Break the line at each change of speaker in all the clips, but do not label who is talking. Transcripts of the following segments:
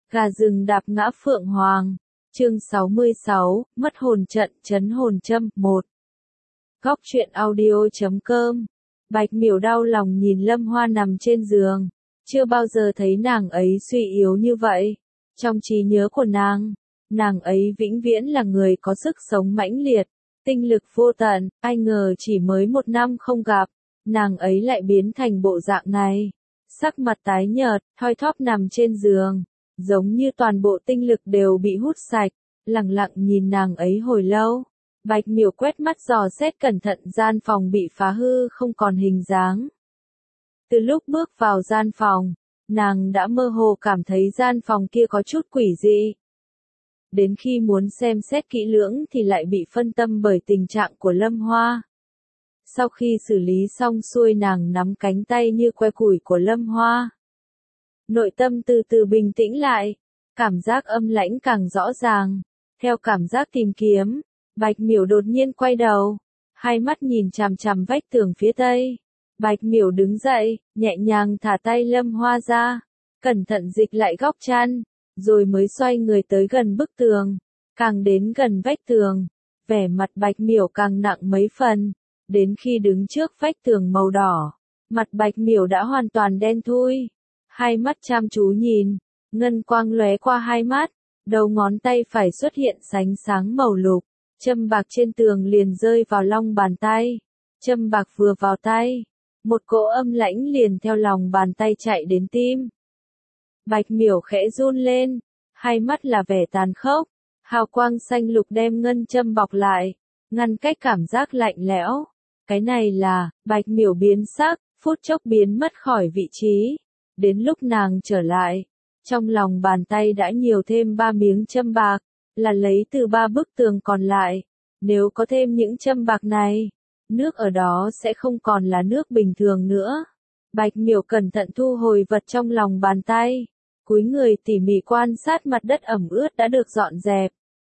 Gà rừng đạp ngã phượng hoàng. Chương 66, mất hồn trận, trấn hồn châm, 1. Góc truyện audio.com. Bạch Miểu đau lòng nhìn Lâm Hoa nằm trên giường, chưa bao giờ thấy nàng ấy suy yếu như vậy. Trong trí nhớ của nàng ấy vĩnh viễn là người có sức sống mãnh liệt, tinh lực vô tận, ai ngờ chỉ mới 1 năm không gặp, nàng ấy lại biến thành bộ dạng này. Sắc mặt tái nhợt, thoi thóp nằm trên giường, giống như toàn bộ tinh lực đều bị hút sạch, lặng lặng nhìn nàng ấy hồi lâu. Bạch Miểu quét mắt dò xét cẩn thận gian phòng bị phá hư không còn hình dáng. Từ lúc bước vào gian phòng, nàng đã mơ hồ cảm thấy gian phòng kia có chút quỷ dị. Đến khi muốn xem xét kỹ lưỡng thì lại bị phân tâm bởi tình trạng của Lâm Hoa. Sau khi xử lý xong xuôi, nàng nắm cánh tay như que củi của Lâm Hoa. Nội tâm từ từ bình tĩnh lại, cảm giác âm lãnh càng rõ ràng. Theo cảm giác tìm kiếm, Bạch Miểu đột nhiên quay đầu, hai mắt nhìn chằm chằm vách tường phía tây. Bạch Miểu đứng dậy, nhẹ nhàng thả tay Lâm Hoa ra, cẩn thận dịch lại góc chăn, rồi mới xoay người tới gần bức tường. Càng đến gần vách tường, vẻ mặt Bạch Miểu càng nặng mấy phần, đến khi đứng trước vách tường màu đỏ, mặt Bạch Miểu đã hoàn toàn đen thui. Hai mắt chăm chú nhìn, ngân quang lóe qua hai mắt, đầu ngón tay phải xuất hiện ánh sáng màu lục, châm bạc trên tường liền rơi vào lòng bàn tay. Châm bạc vừa vào tay, một cỗ âm lãnh liền theo lòng bàn tay chạy đến tim. Bạch Miểu khẽ run lên, hai mắt là vẻ tàn khốc, hào quang xanh lục đem ngân châm bọc lại, ngăn cách cảm giác lạnh lẽo. Cái này là, Bạch Miểu biến sắc, phút chốc biến mất khỏi vị trí. Đến lúc nàng trở lại, trong lòng bàn tay đã nhiều thêm 3 miếng châm bạc, là lấy từ 3 bức tường còn lại. Nếu có thêm những châm bạc này, nước ở đó sẽ không còn là nước bình thường nữa. Bạch Miểu cẩn thận thu hồi vật trong lòng bàn tay, cúi người tỉ mỉ quan sát mặt đất ẩm ướt đã được dọn dẹp.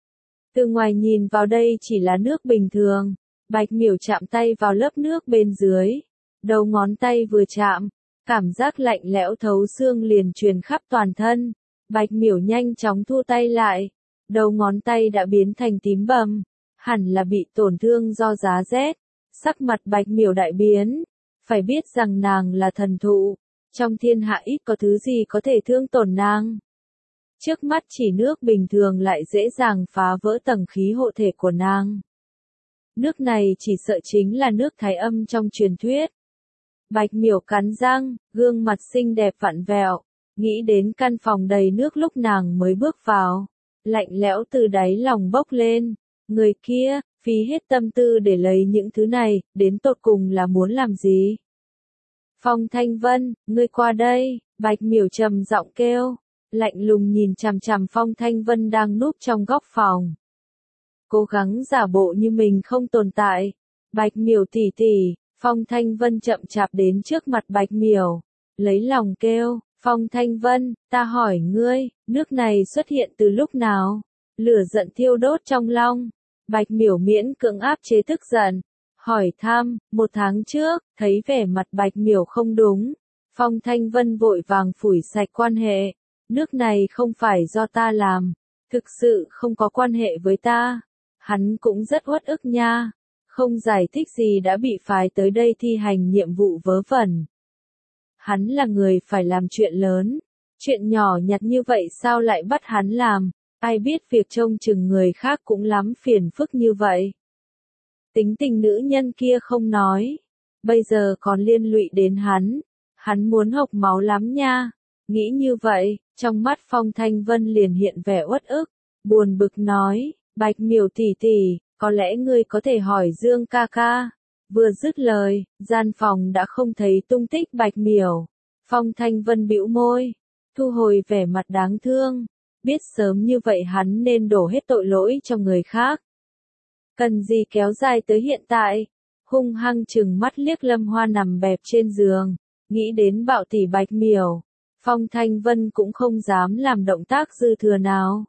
Từ ngoài nhìn vào đây chỉ là nước bình thường. Bạch Miểu chạm tay vào lớp nước bên dưới, đầu ngón tay vừa chạm, cảm giác lạnh lẽo thấu xương liền truyền khắp toàn thân. Bạch Miểu nhanh chóng thu tay lại, đầu ngón tay đã biến thành tím bầm, hẳn là bị tổn thương do giá rét. Sắc mặt Bạch Miểu đại biến, phải biết rằng nàng là thần thụ, trong thiên hạ ít có thứ gì có thể thương tổn nàng. Trước mắt chỉ nước bình thường lại dễ dàng phá vỡ tầng khí hộ thể của nàng. Nước này chỉ sợ chính là nước thái âm trong truyền thuyết. Bạch Miểu cắn răng, gương mặt xinh đẹp vặn vẹo, nghĩ đến căn phòng đầy nước lúc nàng mới bước vào, lạnh lẽo từ đáy lòng bốc lên. Người kia, phí hết tâm tư để lấy những thứ này, đến tột cùng là muốn làm gì? Phong Thanh Vân, ngươi qua đây, Bạch Miểu trầm giọng kêu, lạnh lùng nhìn chằm chằm Phong Thanh Vân đang núp trong góc phòng. Cố gắng giả bộ như mình không tồn tại. Bạch Miểu tỷ tỷ. Phong Thanh Vân chậm chạp đến trước mặt Bạch Miểu, lấy lòng kêu, Phong Thanh Vân, ta hỏi ngươi, nước này xuất hiện từ lúc nào? Lửa giận thiêu đốt trong lòng. Bạch Miểu miễn cưỡng áp chế tức giận, hỏi thăm, 1 tháng trước, thấy vẻ mặt Bạch Miểu không đúng. Phong Thanh Vân vội vàng phủi sạch quan hệ, nước này không phải do ta làm, thực sự không có quan hệ với ta. Hắn cũng rất uất ức nha, không giải thích gì đã bị phái tới đây thi hành nhiệm vụ vớ vẩn. Hắn là người phải làm chuyện lớn, chuyện nhỏ nhặt như vậy sao lại bắt hắn làm, ai biết việc trông chừng người khác cũng lắm phiền phức như vậy. Tính tình nữ nhân kia không nói, bây giờ còn liên lụy đến hắn muốn hộc máu lắm nha. Nghĩ như vậy, trong mắt Phong Thanh Vân liền hiện vẻ uất ức, buồn bực nói, Bạch Miểu tỷ tỷ, có lẽ ngươi có thể hỏi Dương ca ca. Vừa dứt lời, gian phòng đã không thấy tung tích Bạch Miểu. Phong Thanh Vân bĩu môi, thu hồi vẻ mặt đáng thương, biết sớm như vậy hắn nên đổ hết tội lỗi cho người khác. Cần gì kéo dài tới hiện tại? Hung hăng trừng mắt liếc Lâm Hoa nằm bẹp trên giường, nghĩ đến bạo tỷ Bạch Miểu, Phong Thanh Vân cũng không dám làm động tác dư thừa nào.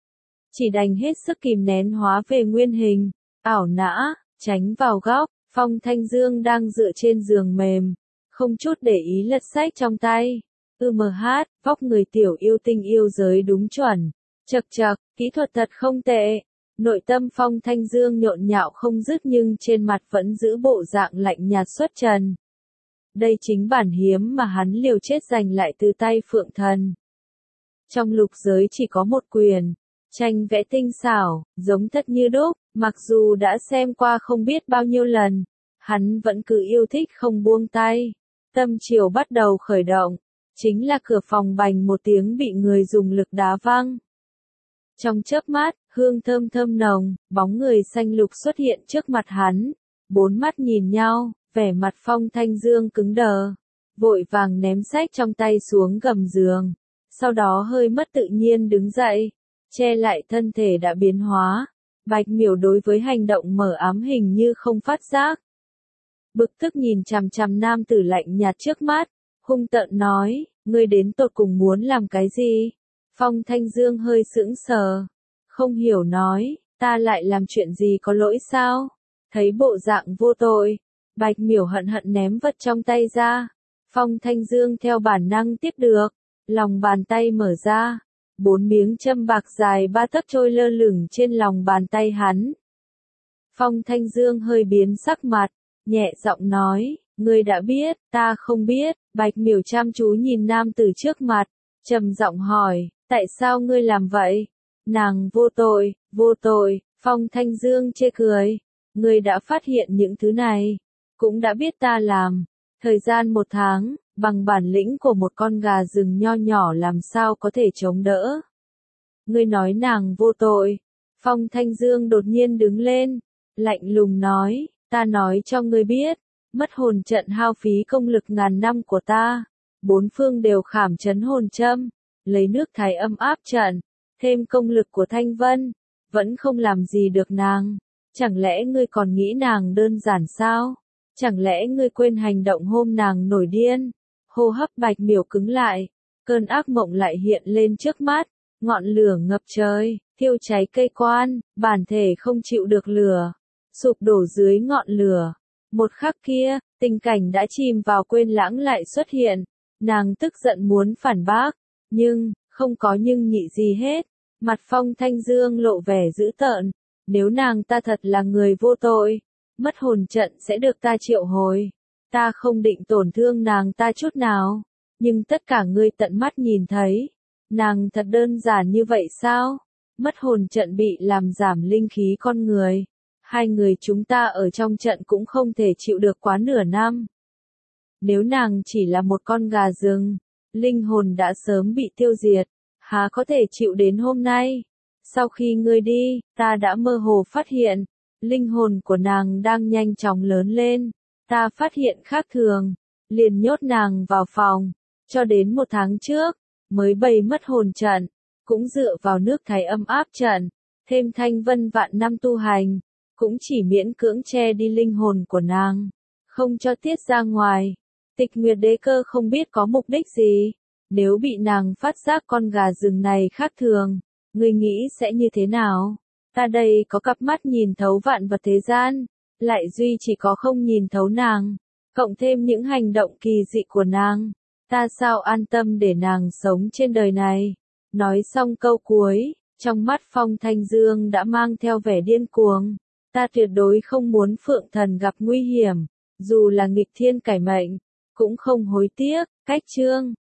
Chỉ đành hết sức kìm nén hóa về nguyên hình, ảo nã, tránh vào góc. Phong Thanh Dương đang dựa trên giường mềm, không chút để ý lật sách trong tay, vóc người tiểu yêu tinh yêu giới đúng chuẩn. Chậc chậc, kỹ thuật thật không tệ. Nội tâm Phong Thanh Dương nhộn nhạo không dứt nhưng trên mặt vẫn giữ bộ dạng lạnh nhạt xuất trần. Đây chính bản hiếm mà hắn liều chết giành lại từ tay Phượng Thần. Trong lục giới chỉ có một quyền, tranh vẽ tinh xảo, giống thật như đúc, mặc dù đã xem qua không biết bao nhiêu lần, hắn vẫn cứ yêu thích không buông tay. Tâm chiều bắt đầu khởi động, chính là cửa phòng bành một tiếng bị người dùng lực đá văng. Trong chớp mắt, hương thơm thơm nồng, bóng người xanh lục xuất hiện trước mặt hắn, bốn mắt nhìn nhau, vẻ mặt Phong Thanh Dương cứng đờ, vội vàng ném sách trong tay xuống gầm giường, sau đó hơi mất tự nhiên đứng dậy, che lại thân thể đã biến hóa. Bạch Miểu đối với hành động mở ám hình như không phát giác. Bực tức nhìn chằm chằm nam tử lạnh nhạt trước mắt, hung tợn nói, ngươi đến tột cùng muốn làm cái gì? Phong Thanh Dương hơi sững sờ, không hiểu nói, ta lại làm chuyện gì có lỗi sao? Thấy bộ dạng vô tội, Bạch Miểu hận hận ném vật trong tay ra. Phong Thanh Dương theo bản năng tiếp được, lòng bàn tay mở ra, 4 miếng châm bạc dài 3 tấc trôi lơ lửng trên lòng bàn tay hắn. Phong Thanh Dương hơi biến sắc mặt, nhẹ giọng nói, ngươi đã biết, ta không biết. Bạch Miểu chăm chú nhìn nam tử trước mặt, trầm giọng hỏi, tại sao ngươi làm vậy? Nàng vô tội, vô tội. Phong Thanh Dương chê cười, ngươi đã phát hiện những thứ này, cũng đã biết ta làm. Thời gian 1 tháng, bằng bản lĩnh của một con gà rừng nho nhỏ làm sao có thể chống đỡ. Ngươi nói nàng vô tội. Phong Thanh Dương đột nhiên đứng lên, lạnh lùng nói, ta nói cho ngươi biết, mất hồn trận hao phí công lực ngàn năm của ta, 4 phương đều khảm chấn hồn châm, lấy nước thái âm áp trận, thêm công lực của Thanh Vân, vẫn không làm gì được nàng. Chẳng lẽ ngươi còn nghĩ nàng đơn giản sao? Chẳng lẽ ngươi quên hành động hôm nàng nổi điên? Hô hấp Bạch Miểu cứng lại, cơn ác mộng lại hiện lên trước mắt, ngọn lửa ngập trời, thiêu cháy cây quan, bản thể không chịu được lửa, sụp đổ dưới ngọn lửa. Một khắc kia, tình cảnh đã chìm vào quên lãng lại xuất hiện, nàng tức giận muốn phản bác, nhưng, không có nhưng nhị gì hết, mặt Phong Thanh Dương lộ vẻ dữ tợn, nếu nàng ta thật là người vô tội, mất hồn trận sẽ được ta triệu hồi, ta không định tổn thương nàng ta chút nào, nhưng tất cả ngươi tận mắt nhìn thấy, nàng thật đơn giản như vậy sao? Mất hồn trận bị làm giảm linh khí con người. 2 người chúng ta ở trong trận cũng không thể chịu được quá nửa năm. Nếu nàng chỉ là một con gà rừng, linh hồn đã sớm bị tiêu diệt, há có thể chịu đến hôm nay. Sau khi ngươi đi, ta đã mơ hồ phát hiện, linh hồn của nàng đang nhanh chóng lớn lên. Ta phát hiện khác thường, liền nhốt nàng vào phòng, cho đến 1 tháng trước, mới bày mất hồn trận, cũng dựa vào nước thái âm áp trận, thêm Thanh Vân vạn năm tu hành, cũng chỉ miễn cưỡng che đi linh hồn của nàng, không cho tiết ra ngoài. Tịch Nguyệt Đế Cơ không biết có mục đích gì, nếu bị nàng phát giác con gà rừng này khác thường, ngươi nghĩ sẽ như thế nào? Ta đây có cặp mắt nhìn thấu vạn vật thế gian, lại duy chỉ có không nhìn thấu nàng, cộng thêm những hành động kỳ dị của nàng, ta sao an tâm để nàng sống trên đời này? Nói xong câu cuối, trong mắt Phong Thanh Dương đã mang theo vẻ điên cuồng. Ta tuyệt đối không muốn Phượng Thần gặp nguy hiểm, dù là nghịch thiên cải mệnh, cũng không hối tiếc. Cách chương